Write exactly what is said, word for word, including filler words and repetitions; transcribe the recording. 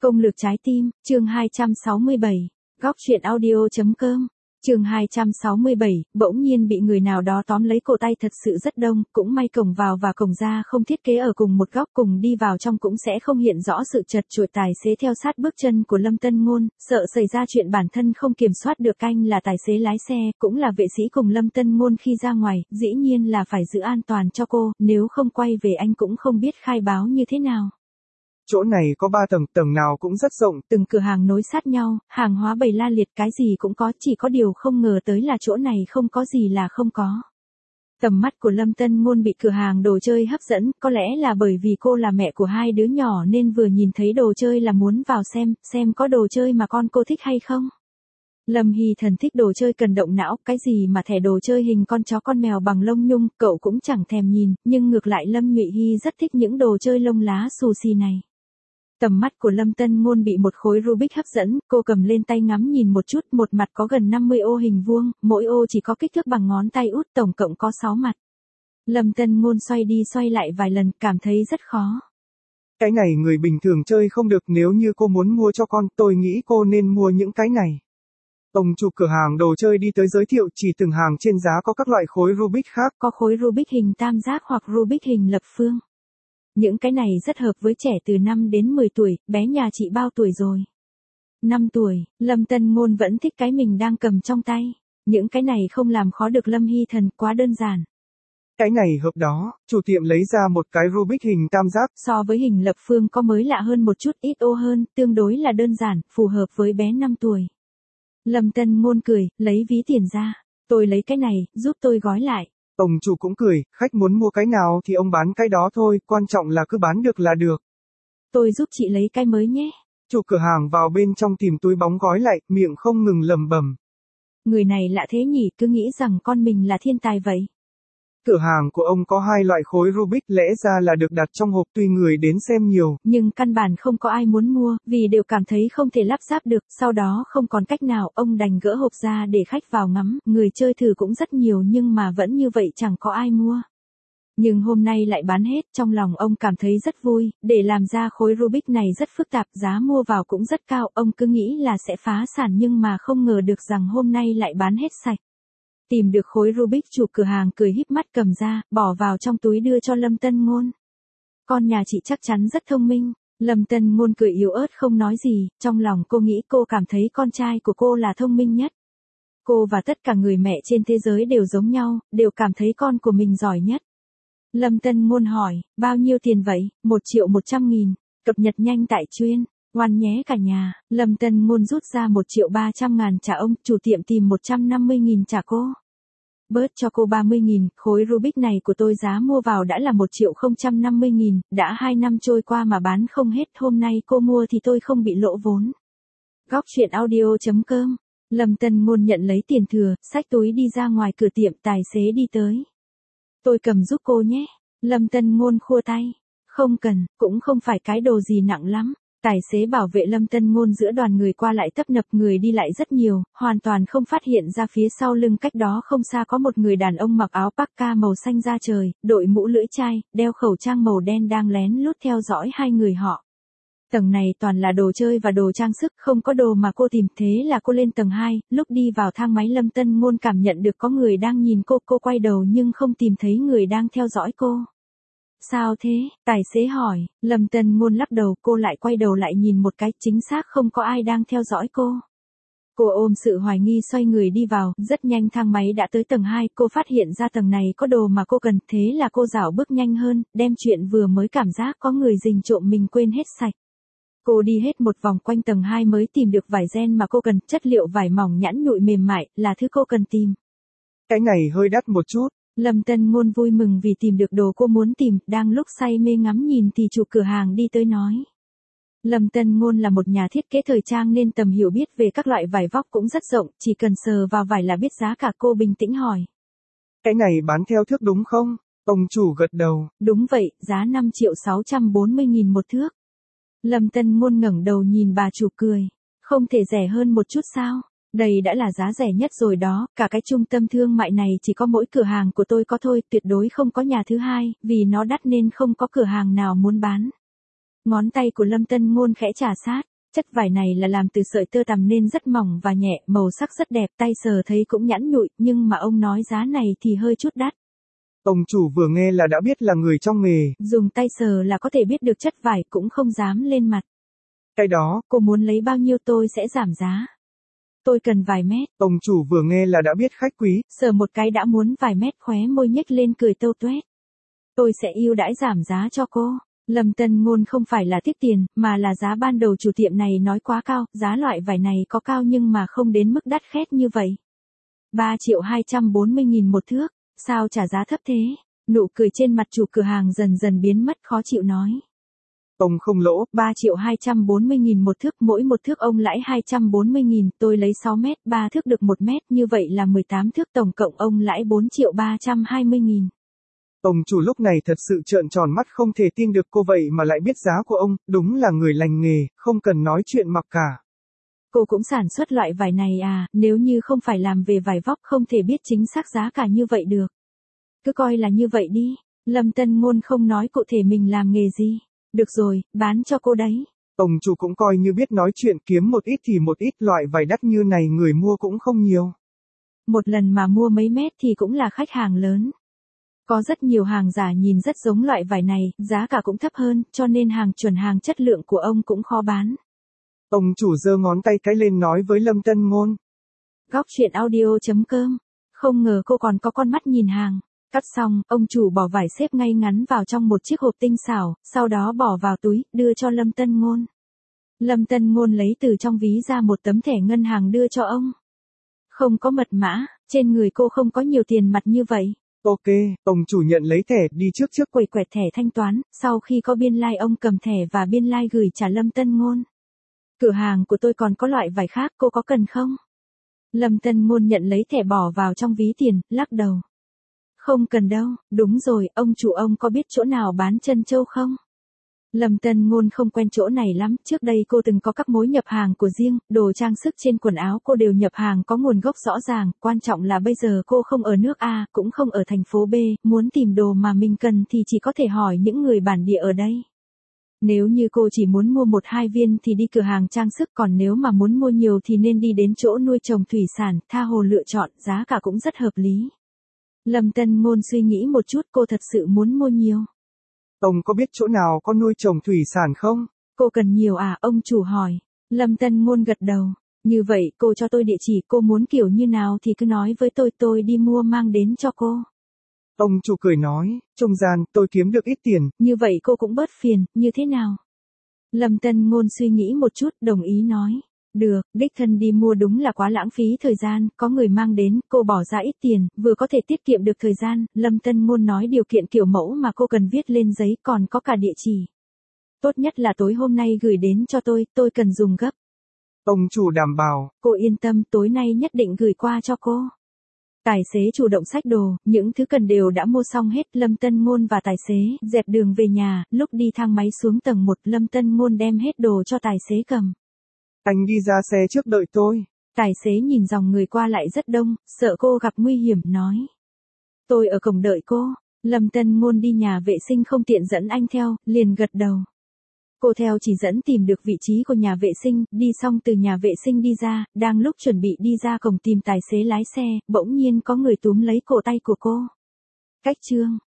Công lược trái tim, chương hai trăm sáu mươi bảy, góc truyện audio.com. Chương hai trăm sáu mươi bảy, bỗng nhiên bị người nào đó tóm lấy cổ tay thật sự rất đông, cũng may cổng vào và cổng ra không thiết kế ở cùng một góc, cùng đi vào trong cũng sẽ không hiện rõ sự chật chội. Tài xế theo sát bước chân của Lâm Tân Ngôn, sợ xảy ra chuyện bản thân không kiểm soát được. Anh là tài xế lái xe, cũng là vệ sĩ cùng Lâm Tân Ngôn khi ra ngoài, dĩ nhiên là phải giữ an toàn cho cô, nếu không quay về anh cũng không biết khai báo như thế nào. Chỗ này có ba tầng, tầng nào cũng rất rộng. Từng cửa hàng nối sát nhau, hàng hóa bày la liệt, cái gì cũng có, chỉ có điều không ngờ tới là chỗ này không có gì là không có. Tầm mắt của Lâm Tân Ngôn bị cửa hàng đồ chơi hấp dẫn, có lẽ là bởi vì cô là mẹ của hai đứa nhỏ nên vừa nhìn thấy đồ chơi là muốn vào xem, xem có đồ chơi mà con cô thích hay không. Lâm Hy Thần thích đồ chơi cần động não, cái gì mà thẻ đồ chơi hình con chó con mèo bằng lông nhung, cậu cũng chẳng thèm nhìn, nhưng ngược lại Lâm Nhụy Hy rất thích những đồ chơi lông lá xù xì này. Tầm mắt của Lâm Tân Ngôn bị một khối Rubik hấp dẫn, cô cầm lên tay ngắm nhìn một chút, một mặt có gần năm mươi ô hình vuông, mỗi ô chỉ có kích thước bằng ngón tay út, tổng cộng có sáu mặt. Lâm Tân Ngôn xoay đi xoay lại vài lần, cảm thấy rất khó. Cái này người bình thường chơi không được, nếu như cô muốn mua cho con, tôi nghĩ cô nên mua những cái này. Ông chủ cửa hàng đồ chơi đi tới giới thiệu, chỉ từng hàng trên giá có các loại khối Rubik khác. Có khối Rubik hình tam giác hoặc Rubik hình lập phương. Những cái này rất hợp với trẻ từ năm đến mười tuổi, bé nhà chị bao tuổi rồi? năm tuổi, Lâm Tân Ngôn vẫn thích cái mình đang cầm trong tay. Những cái này không làm khó được Lâm Hy Thần, quá đơn giản. Cái này hợp đó, chủ tiệm lấy ra một cái Rubik hình tam giác. So với hình lập phương có mới lạ hơn một chút, ít ô hơn, tương đối là đơn giản, phù hợp với bé năm tuổi. Lâm Tân Ngôn cười, lấy ví tiền ra. Tôi lấy cái này, giúp tôi gói lại. Ông chủ cũng cười, khách muốn mua cái nào thì ông bán cái đó thôi, quan trọng là cứ bán được là được. Tôi giúp chị lấy cái mới nhé. Chủ cửa hàng vào bên trong tìm túi bóng gói lại, miệng không ngừng lẩm bẩm. Người này lạ thế nhỉ, cứ nghĩ rằng con mình là thiên tài vậy. Cửa hàng của ông có hai loại khối Rubik, lẽ ra là được đặt trong hộp, tuy người đến xem nhiều, nhưng căn bản không có ai muốn mua, vì đều cảm thấy không thể lắp ráp được, sau đó không còn cách nào, ông đành gỡ hộp ra để khách vào ngắm, người chơi thử cũng rất nhiều nhưng mà vẫn như vậy chẳng có ai mua. Nhưng hôm nay lại bán hết, trong lòng ông cảm thấy rất vui, để làm ra khối Rubik này rất phức tạp, giá mua vào cũng rất cao, ông cứ nghĩ là sẽ phá sản nhưng mà không ngờ được rằng hôm nay lại bán hết sạch. Tìm được khối Rubik, chủ cửa hàng cười híp mắt cầm ra, bỏ vào trong túi đưa cho Lâm Tân Ngôn. Con nhà chị chắc chắn rất thông minh. Lâm Tân Ngôn cười yếu ớt không nói gì, trong lòng cô nghĩ cô cảm thấy con trai của cô là thông minh nhất. Cô và tất cả người mẹ trên thế giới đều giống nhau, đều cảm thấy con của mình giỏi nhất. Lâm Tân Ngôn hỏi, bao nhiêu tiền vậy? Một triệu một trăm nghìn, cập nhật nhanh tại chuyên. Ngoan nhé cả nhà. Lâm Tân Ngôn rút ra một triệu ba trăm ngàn trả ông, chủ tiệm tìm một trăm năm mươi nghìn trả cô. Bớt cho cô ba mươi nghìn, khối Rubik này của tôi giá mua vào đã là một triệu không trăm năm mươi nghìn, đã hai năm trôi qua mà bán không hết, hôm nay cô mua thì tôi không bị lỗ vốn. Góc truyện audio.com. Lâm Tân Ngôn nhận lấy tiền thừa, xách túi đi ra ngoài cửa tiệm, tài xế đi tới. Tôi cầm giúp cô nhé. Lâm Tân Ngôn khua tay. Không cần, cũng không phải cái đồ gì nặng lắm. Tài xế bảo vệ Lâm Tân Ngôn giữa đoàn người qua lại tấp nập, người đi lại rất nhiều, hoàn toàn không phát hiện ra phía sau lưng cách đó không xa có một người đàn ông mặc áo parka màu xanh da trời, đội mũ lưỡi chai, đeo khẩu trang màu đen đang lén lút theo dõi hai người họ. Tầng này toàn là đồ chơi và đồ trang sức, không có đồ mà cô tìm, thế là cô lên tầng hai, lúc đi vào thang máy Lâm Tân Ngôn cảm nhận được có người đang nhìn cô, cô quay đầu nhưng không tìm thấy người đang theo dõi cô. Sao thế? Tài xế hỏi. Lâm Tân Ngôn lắc đầu, cô lại quay đầu lại nhìn một cái, chính xác không có ai đang theo dõi cô. Cô ôm sự hoài nghi xoay người đi vào, rất nhanh thang máy đã tới tầng hai, cô phát hiện ra tầng này có đồ mà cô cần, thế là cô dảo bước nhanh hơn, đem chuyện vừa mới cảm giác có người rình trộm mình quên hết sạch. Cô đi hết một vòng quanh tầng hai mới tìm được vải ren mà cô cần, chất liệu vải mỏng nhẵn nhụi mềm mại, là thứ cô cần tìm. Cái này hơi đắt một chút. Lâm Tân Ngôn vui mừng vì tìm được đồ cô muốn tìm, đang lúc say mê ngắm nhìn thì chủ cửa hàng đi tới nói. Lâm Tân Ngôn là một nhà thiết kế thời trang nên tầm hiểu biết về các loại vải vóc cũng rất rộng, chỉ cần sờ vào vải là biết giá cả, cô bình tĩnh hỏi. Cái này bán theo thước đúng không? Ông chủ gật đầu. Đúng vậy, giá năm triệu sáu trăm bốn mươi nghìn một thước. Lâm Tân Ngôn ngẩng đầu nhìn bà chủ cười. Không thể rẻ hơn một chút sao? Đây đã là giá rẻ nhất rồi đó, cả cái trung tâm thương mại này chỉ có mỗi cửa hàng của tôi có thôi, tuyệt đối không có nhà thứ hai, vì nó đắt nên không có cửa hàng nào muốn bán. Ngón tay của Lâm Tân Ngôn khẽ chà sát, Chất vải này là làm từ sợi tơ tằm nên rất mỏng và nhẹ, màu sắc rất đẹp, tay sờ thấy cũng nhẵn nhụi, nhưng mà ông nói giá này thì hơi chút đắt. Ông chủ vừa nghe là đã biết là người trong nghề. Dùng tay sờ là có thể biết được chất vải, cũng không dám lên mặt. Cái đó, cô muốn lấy bao nhiêu tôi sẽ giảm giá. Tôi cần vài mét. Ông chủ vừa nghe là đã biết khách quý. Sờ một cái đã muốn vài mét, khóe môi nhếch lên cười tâu tuét. Tôi sẽ ưu đãi giảm giá cho cô. Lâm Tân Ngôn không phải là tiếc tiền, mà là giá ban đầu chủ tiệm này nói quá cao, giá loại vải này có cao nhưng mà không đến mức đắt khét như vậy. ba triệu hai trăm bốn mươi nghìn một thước, sao trả giá thấp thế? Nụ cười trên mặt chủ cửa hàng dần dần biến mất, khó chịu nói. Ông không lỗ. ba triệu hai trăm bốn mươi nghìn một thước, mỗi một thước ông lãi hai trăm bốn mươi nghìn, tôi lấy sáu mét, ba thước được một mét, như vậy là mười tám thước, tổng cộng ông lãi bốn triệu ba trăm hai mươi nghìn. Ông chủ lúc này thật sự trợn tròn mắt không thể tin được cô vậy mà lại biết giá của ông, đúng là người lành nghề, không cần nói chuyện mặc cả. Cô cũng sản xuất loại vải này à, nếu như không phải làm về vải vóc không thể biết chính xác giá cả như vậy được. Cứ coi là như vậy đi, Lâm Tân Ngôn không nói cụ thể mình làm nghề gì. Được rồi, bán cho cô đấy. Ông chủ cũng coi như biết nói chuyện, kiếm một ít thì một ít, loại vải đắt như này người mua cũng không nhiều. Một lần mà mua mấy mét thì cũng là khách hàng lớn. Có rất nhiều hàng giả nhìn rất giống loại vải này, giá cả cũng thấp hơn, cho nên hàng chuẩn hàng chất lượng của ông cũng khó bán. Ông chủ giơ ngón tay cái lên nói với Lâm Tân Ngôn. Góc chuyện audio chấm com. Không ngờ cô còn có con mắt nhìn hàng. Cắt xong, ông chủ bỏ vải xếp ngay ngắn vào trong một chiếc hộp tinh xảo, sau đó bỏ vào túi, đưa cho Lâm Tân Ngôn. Lâm Tân Ngôn lấy từ trong ví ra một tấm thẻ ngân hàng đưa cho ông. Không có mật mã, trên người cô không có nhiều tiền mặt như vậy. Ok, ông chủ nhận lấy thẻ, đi trước trước quầy quẹt thẻ thanh toán, sau khi có biên lai like ông cầm thẻ và biên lai like gửi trả Lâm Tân Ngôn. Cửa hàng của tôi còn có loại vải khác, cô có cần không? Lâm Tân Ngôn nhận lấy thẻ bỏ vào trong ví tiền, lắc đầu. Không cần đâu, đúng rồi, ông chủ ông có biết chỗ nào bán trân châu không? Lâm Tân Ngôn không quen chỗ này lắm, trước đây cô từng có các mối nhập hàng của riêng, đồ trang sức trên quần áo cô đều nhập hàng có nguồn gốc rõ ràng, quan trọng là bây giờ cô không ở nước A, cũng không ở thành phố B, muốn tìm đồ mà mình cần thì chỉ có thể hỏi những người bản địa ở đây. Nếu như cô chỉ muốn mua một hai viên thì đi cửa hàng trang sức, còn nếu mà muốn mua nhiều thì nên đi đến chỗ nuôi trồng thủy sản, tha hồ lựa chọn, giá cả cũng rất hợp lý. Lâm Tân Ngôn suy nghĩ một chút, cô thật sự muốn mua nhiều. Ông có biết chỗ nào có nuôi trồng thủy sản không? Cô cần nhiều à, ông chủ hỏi. Lâm Tân Ngôn gật đầu. Như vậy, cô cho tôi địa chỉ, cô muốn kiểu như nào thì cứ nói với tôi, tôi đi mua mang đến cho cô. Ông chủ cười nói, trung gian, tôi kiếm được ít tiền. Như vậy cô cũng bớt phiền, như thế nào? Lâm Tân Ngôn suy nghĩ một chút, đồng ý nói. Được, đích thân đi mua đúng là quá lãng phí thời gian, có người mang đến, cô bỏ ra ít tiền, vừa có thể tiết kiệm được thời gian. Lâm Tân Ngôn nói điều kiện kiểu mẫu mà cô cần viết lên giấy, còn có cả địa chỉ. Tốt nhất là tối hôm nay gửi đến cho tôi, tôi cần dùng gấp. Ông chủ đảm bảo. Cô yên tâm, tối nay nhất định gửi qua cho cô. Tài xế chủ động xách đồ, những thứ cần đều đã mua xong hết. Lâm Tân Ngôn và tài xế dẹp đường về nhà, lúc đi thang máy xuống tầng một, Lâm Tân Ngôn đem hết đồ cho tài xế cầm. Anh đi ra xe trước đợi tôi. Tài xế nhìn dòng người qua lại rất đông, sợ cô gặp nguy hiểm, nói. Tôi ở cổng đợi cô. Lâm Tân Ngôn đi nhà vệ sinh không tiện dẫn anh theo, liền gật đầu. Cô theo chỉ dẫn tìm được vị trí của nhà vệ sinh, đi xong từ nhà vệ sinh đi ra, đang lúc chuẩn bị đi ra cổng tìm tài xế lái xe, bỗng nhiên có người túm lấy cổ tay của cô. Cách chương.